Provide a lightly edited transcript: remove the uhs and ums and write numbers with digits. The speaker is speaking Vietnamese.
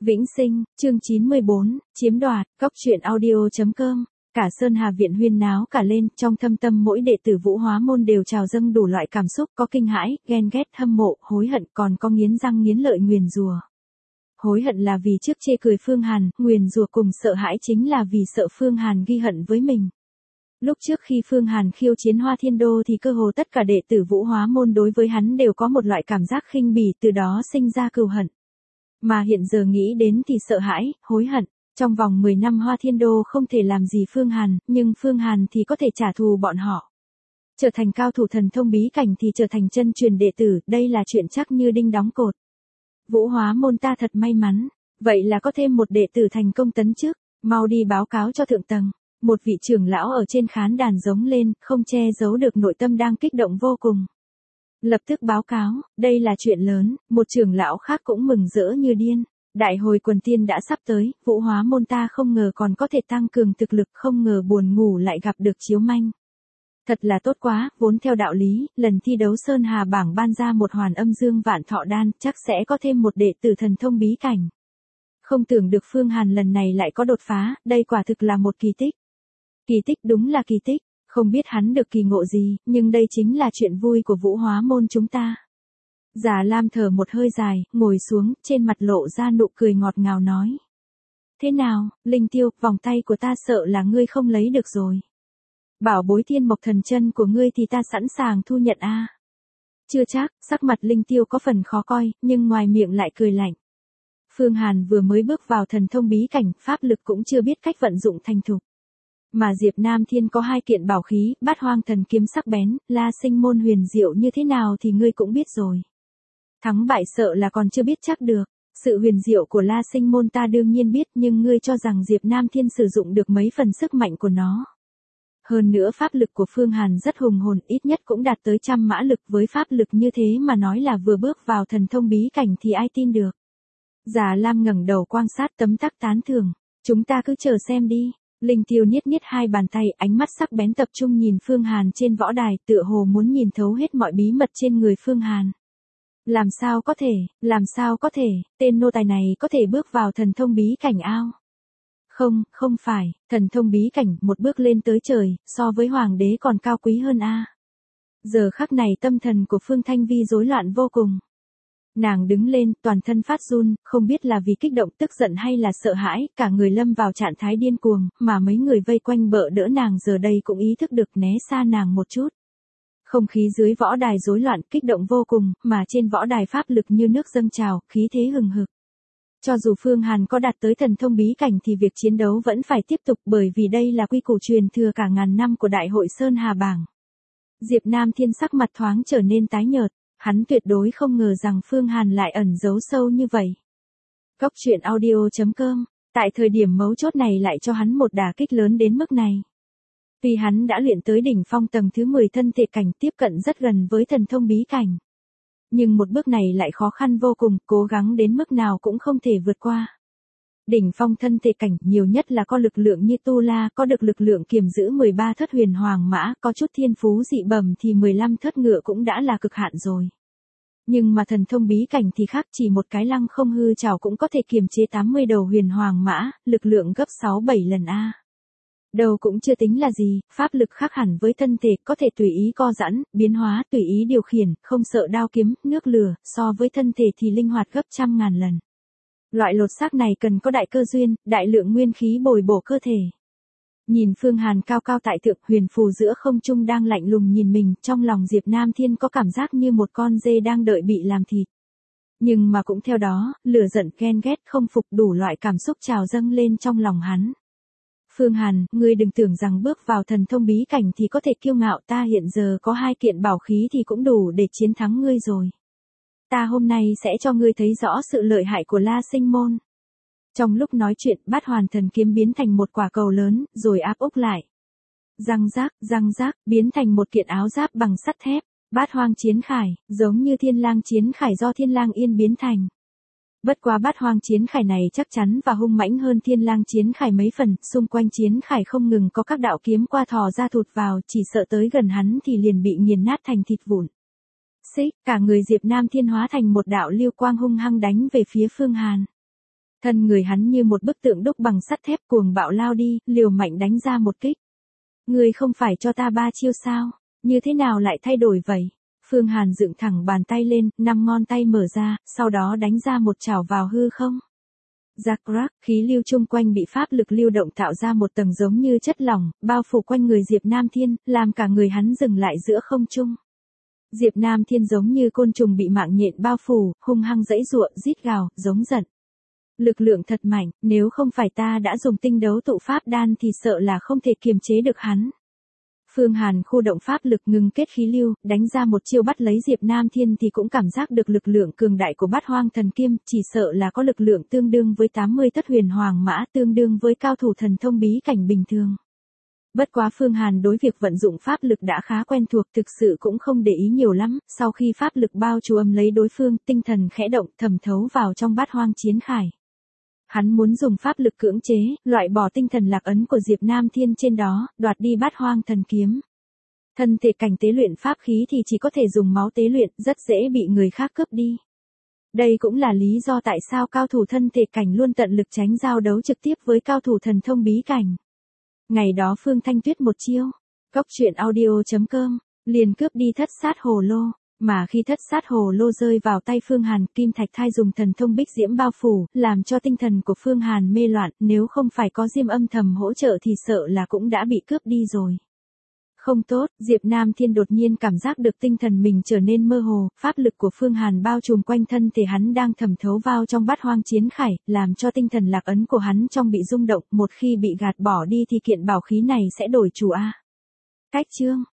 Vĩnh Sinh, chương 94, chiếm đoạt, Cóc truyện audio.com. Cả Sơn Hà viện huyên náo cả lên, trong thâm tâm mỗi đệ tử Vũ Hóa môn đều trào dâng đủ loại cảm xúc, có kinh hãi, ghen ghét, hâm mộ, hối hận, còn có nghiến răng nghiến lợi nguyền rủa. Hối hận là vì trước chê cười Phương Hàn, nguyền rủa cùng sợ hãi chính là vì sợ Phương Hàn ghi hận với mình. Lúc trước khi Phương Hàn khiêu chiến Hoa Thiên Đô thì cơ hồ tất cả đệ tử Vũ Hóa môn đối với hắn đều có một loại cảm giác khinh bỉ, từ đó sinh ra cừu hận. Mà hiện giờ nghĩ đến thì sợ hãi, hối hận. Trong vòng 10 năm Hoa Thiên Đô không thể làm gì Phương Hàn, nhưng Phương Hàn thì có thể trả thù bọn họ. Trở thành cao thủ thần thông bí cảnh thì trở thành chân truyền đệ tử, đây là chuyện chắc như đinh đóng cột. Vũ Hóa môn ta thật may mắn, vậy là có thêm một đệ tử thành công tấn chức, mau đi báo cáo cho thượng tầng. Một vị trưởng lão ở trên khán đàn giống lên, không che giấu được nội tâm đang kích động vô cùng. Lập tức báo cáo, đây là chuyện lớn, một trưởng lão khác cũng mừng rỡ như điên. Đại hội quần tiên đã sắp tới, Vũ Hóa môn ta không ngờ còn có thể tăng cường thực lực, không ngờ buồn ngủ lại gặp được chiếu manh. Thật là tốt quá, vốn theo đạo lý, lần thi đấu Sơn Hà bảng ban ra một hoàn âm dương vạn thọ đan, chắc sẽ có thêm một đệ tử thần thông bí cảnh. Không tưởng được Phương Hàn lần này lại có đột phá, đây quả thực là một kỳ tích. Kỳ tích đúng là kỳ tích, không biết hắn được kỳ ngộ gì, nhưng đây chính là chuyện vui của Vũ Hóa môn chúng ta. Già Lam thở một hơi dài, ngồi xuống, trên mặt lộ ra nụ cười ngọt ngào nói. Thế nào, Linh Tiêu, vòng tay của ta sợ là ngươi không lấy được rồi. Bảo bối Thiên Mộc Thần Chân của ngươi thì ta sẵn sàng thu nhận a. Chưa chắc, sắc mặt Linh Tiêu có phần khó coi, nhưng ngoài miệng lại cười lạnh. Phương Hàn vừa mới bước vào thần thông bí cảnh, pháp lực cũng chưa biết cách vận dụng thành thục. Mà Diệp Nam Thiên có 2 kiện bảo khí, Bát Hoang Thần Kiếm sắc bén, La Sinh Môn huyền diệu như thế nào thì ngươi cũng biết rồi. Thắng bại sợ là còn chưa biết chắc được, sự huyền diệu của La Sinh Môn ta đương nhiên biết, nhưng ngươi cho rằng Diệp Nam Thiên sử dụng được mấy phần sức mạnh của nó. Hơn nữa pháp lực của Phương Hàn rất hùng hồn, ít nhất cũng đạt tới 100 mã lực, với pháp lực như thế mà nói là vừa bước vào thần thông bí cảnh thì ai tin được. Già Lam ngẩng đầu quan sát tấm tắc tán thưởng, chúng ta cứ chờ xem đi. Linh Tiêu niết niết 2 bàn tay, ánh mắt sắc bén tập trung nhìn Phương Hàn trên võ đài, tựa hồ muốn nhìn thấu hết mọi bí mật trên người Phương Hàn. Làm sao có thể, tên nô tài này có thể bước vào thần thông bí cảnh ao? Không phải, thần thông bí cảnh, một bước lên tới trời, so với hoàng đế còn cao quý hơn a. Giờ khắc này tâm thần của Phương Thanh Vi rối loạn vô cùng. Nàng đứng lên, toàn thân phát run, không biết là vì kích động tức giận hay là sợ hãi, cả người lâm vào trạng thái điên cuồng, mà mấy người vây quanh bợ đỡ nàng giờ đây cũng ý thức được né xa nàng một chút. Không khí dưới võ đài rối loạn, kích động vô cùng, mà trên võ đài pháp lực như nước dâng trào, khí thế hừng hực. Cho dù Phương Hàn có đạt tới thần thông bí cảnh thì việc chiến đấu vẫn phải tiếp tục, bởi vì đây là quy củ truyền thừa cả ngàn năm của Đại hội Sơn Hà bảng. Diệp Nam Thiên sắc mặt thoáng trở nên tái nhợt. Hắn tuyệt đối không ngờ rằng Phương Hàn lại ẩn giấu sâu như vậy. Cóc truyện audio.com, tại thời điểm mấu chốt này lại cho hắn một đả kích lớn đến mức này. Vì hắn đã luyện tới đỉnh phong tầng thứ 10 thân thể cảnh, tiếp cận rất gần với thần thông bí cảnh. Nhưng một bước này lại khó khăn vô cùng, cố gắng đến mức nào cũng không thể vượt qua. Đỉnh phong thân thể cảnh, nhiều nhất là có lực lượng như Tu La, có được lực lượng kiềm giữ 13 thất huyền hoàng mã, có chút thiên phú dị bẩm thì 15 thất ngựa cũng đã là cực hạn rồi. Nhưng mà thần thông bí cảnh thì khác, chỉ một cái lăng không hư trảo cũng có thể kiềm chế 80 đầu huyền hoàng mã, lực lượng gấp 6-7 lần a. Đầu cũng chưa tính là gì, pháp lực khác hẳn với thân thể, có thể tùy ý co giãn, biến hóa, tùy ý điều khiển, không sợ đao kiếm, nước lửa, so với thân thể thì linh hoạt gấp 100.000 lần. Loại lột xác này cần có đại cơ duyên, đại lượng nguyên khí bồi bổ cơ thể. Nhìn Phương Hàn cao cao tại thượng, huyền phù giữa không trung đang lạnh lùng nhìn mình, trong lòng Diệp Nam Thiên có cảm giác như một con dê đang đợi bị làm thịt. Nhưng mà cũng theo đó, lửa giận, ghen ghét, không phục, đủ loại cảm xúc trào dâng lên trong lòng hắn. Phương Hàn, ngươi đừng tưởng rằng bước vào thần thông bí cảnh thì có thể kiêu ngạo, ta hiện giờ có 2 kiện bảo khí thì cũng đủ để chiến thắng ngươi rồi. Ta hôm nay sẽ cho ngươi thấy rõ sự lợi hại của La Sinh Môn. Trong lúc nói chuyện, Bát Hoàn Thần Kiếm biến thành một quả cầu lớn, rồi áp úp lại. Răng rác, biến thành một kiện áo giáp bằng sắt thép. Bát Hoang Chiến Khải, giống như Thiên Lang Chiến Khải do Thiên Lang Yên biến thành. Bất quá Bát Hoang Chiến Khải này chắc chắn và hung mãnh hơn Thiên Lang Chiến Khải mấy phần, xung quanh Chiến Khải không ngừng có các đạo kiếm qua thò ra thụt vào, chỉ sợ tới gần hắn thì liền bị nghiền nát thành thịt vụn. Xích, cả người Diệp Nam Thiên hóa thành một đạo lưu quang hung hăng đánh về phía Phương Hàn. Thân người hắn như một bức tượng đúc bằng sắt thép cuồng bạo lao đi, liều mạnh đánh ra một kích. Ngươi không phải cho ta 3 chiêu sao? Như thế nào lại thay đổi vậy? Phương Hàn dựng thẳng bàn tay lên, 5 ngón tay mở ra, sau đó đánh ra một chảo vào hư không. Rạc rác, khí lưu chung quanh bị pháp lực lưu động tạo ra một tầng giống như chất lỏng, bao phủ quanh người Diệp Nam Thiên, làm cả người hắn dừng lại giữa không trung. Diệp Nam Thiên giống như côn trùng bị mạng nhện bao phủ, hung hăng giãy giụa, rít gào, giống giận. Lực lượng thật mạnh, nếu không phải ta đã dùng tinh đấu tụ pháp đan thì sợ là không thể kiềm chế được hắn. Phương Hàn khu động pháp lực ngừng kết khí lưu, đánh ra một chiêu bắt lấy Diệp Nam Thiên thì cũng cảm giác được lực lượng cường đại của Bát Hoang Thần Kiếm, chỉ sợ là có lực lượng tương đương với 80 thất huyền hoàng mã, tương đương với cao thủ thần thông bí cảnh bình thường. Bất quá Phương Hàn đối việc vận dụng pháp lực đã khá quen thuộc, thực sự cũng không để ý nhiều lắm, sau khi pháp lực bao trùm lấy đối phương, tinh thần khẽ động, thẩm thấu vào trong Bát Hoang chiến khải. Hắn muốn dùng pháp lực cưỡng chế, loại bỏ tinh thần lạc ấn của Diệp Nam Thiên trên đó, đoạt đi Bát Hoang Thần Kiếm. Thân thể cảnh tế luyện pháp khí thì chỉ có thể dùng máu tế luyện, rất dễ bị người khác cướp đi. Đây cũng là lý do tại sao cao thủ thân thể cảnh luôn tận lực tránh giao đấu trực tiếp với cao thủ thần thông bí cảnh. Ngày đó Phương Thanh Tuyết một chiêu, Cốc Truyện Audio.com, liền cướp đi thất sát hồ lô. Mà khi thất sát hồ lô rơi vào tay Phương Hàn, Kim Thạch Thai dùng thần thông bích diễm bao phủ, làm cho tinh thần của Phương Hàn mê loạn, nếu không phải có Diêm âm thầm hỗ trợ thì sợ là cũng đã bị cướp đi rồi. Không tốt, Diệp Nam Thiên đột nhiên cảm giác được tinh thần mình trở nên mơ hồ, pháp lực của Phương Hàn bao trùm quanh thân thể hắn đang thẩm thấu vào trong Bát Hoang chiến khải, làm cho tinh thần lạc ấn của hắn trong bị rung động, một khi bị gạt bỏ đi thì kiện bảo khí này sẽ đổi chủ a. Cách chương